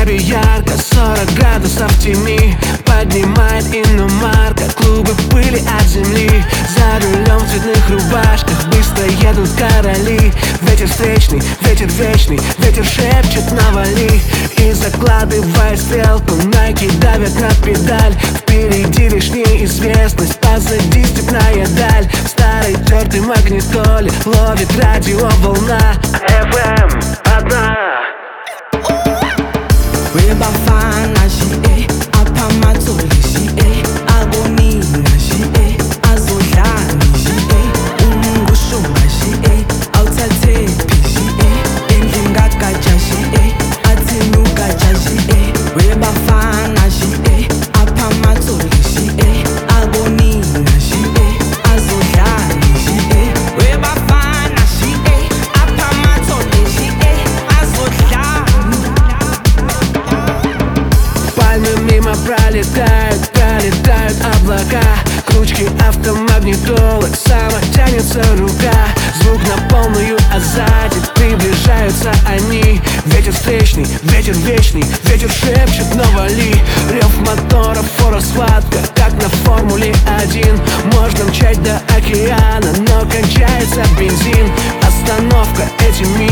небе ярко, 40 градусов в тени поднимает иномарка клубы пыли от земли. За рулем в цветных рубашках быстро едут короли. Ветер встречный, ветер вечный, ветер шепчет навали. И закладывая стрелку, Nike давят на педаль. Впереди лишь неизвестность, позади степная даль. В старой тертой магнитоле ловит радиоволна. FM одна. Weba fana shi apha mathole shi abonina shi azodlani shi umngushuba shi awuthathephi shi endlini kagatsha shi athini ugatsha shi weba fana shi apha mathole shi abonina shi azodlani shi weba fana shi apha mathole shi azodlani. Пальмы мимо пролетают, пролетают облака. К ручке автомагнитолы сама тянется рука. Звук на полную, а сзади приближаются они. Ветер встречный, ветер вечный, ветер шепчет навали. Рев мотора, фора, схватка, как на Формуле-1. Можно мчать до океана, но кончается бензин. Остановка, эти